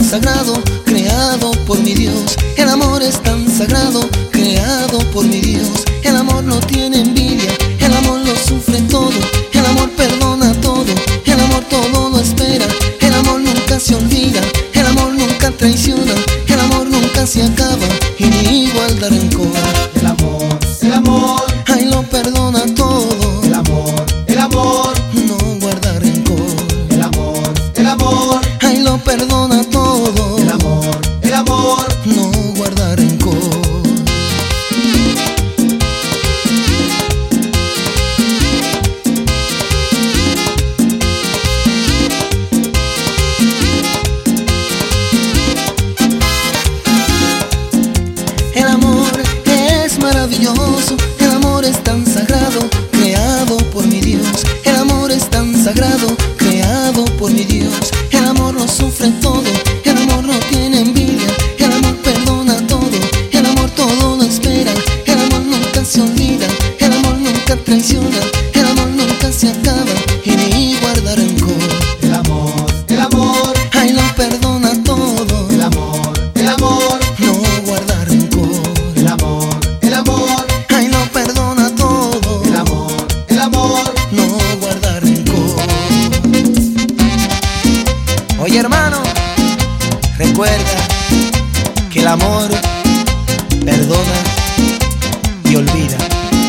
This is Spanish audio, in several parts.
sagrado, creado por mi Dios. El amor es tan sagrado, creado por mi Dios. El amor no tiene envidia, el amor lo sufre todo, el amor perdona todo, el amor todo lo espera, el amor nunca se olvida, el amor nunca traiciona, el amor nunca se acaba y ni igual da rencor. El amor, ay, lo perdona todo. el amor, no guarda rencor. el amor, ay, lo perdona todo. el amor, no guarda rencor. El amor es maravilloso, el amor es tan sagrado, creado por mi Dios. El amor es tan sagrado, creado por mi Dios. El amor lo sufre todo, el amor no tiene envidia, el amor perdona todo, el amor todo lo espera, el amor nunca se olvida, el amor nunca traiciona, el amor nunca se acaba y ni guarda rencor. el amor, ay, lo perdona todo, el amor, no guarda rencor. el amor, ay, lo perdona todo, el amor, no guarda rencor. Oye, hermano, recuerda que el amor perdona y olvida.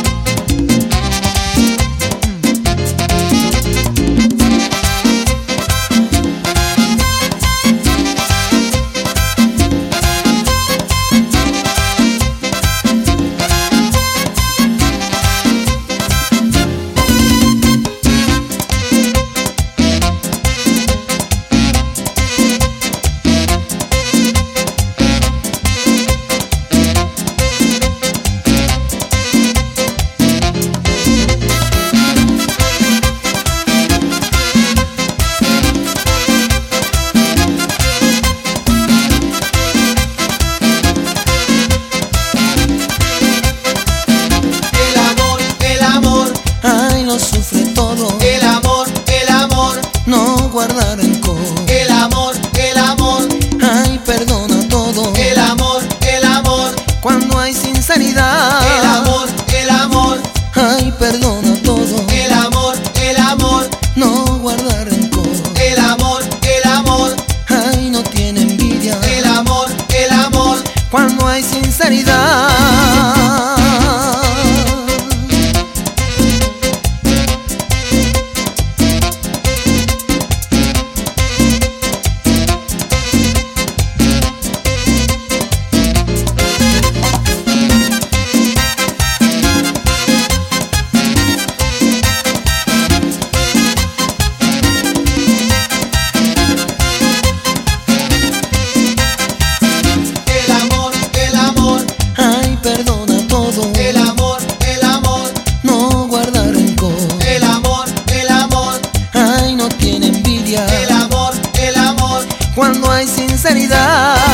Ay, lo sufre todo, el amor, no guarda rencor. el amor, Ay, perdona todo, el amor, cuando hay sinceridad. el amor, Ay, perdona todo, el amor, no guarda rencor. el amor, Ay, no tiene envidia, el amor, cuando hay sinceridad. Ay, perdona todo, el amor, no guarda rencor. el amor, Ay, no tiene envidia, el amor, cuando hay sinceridad.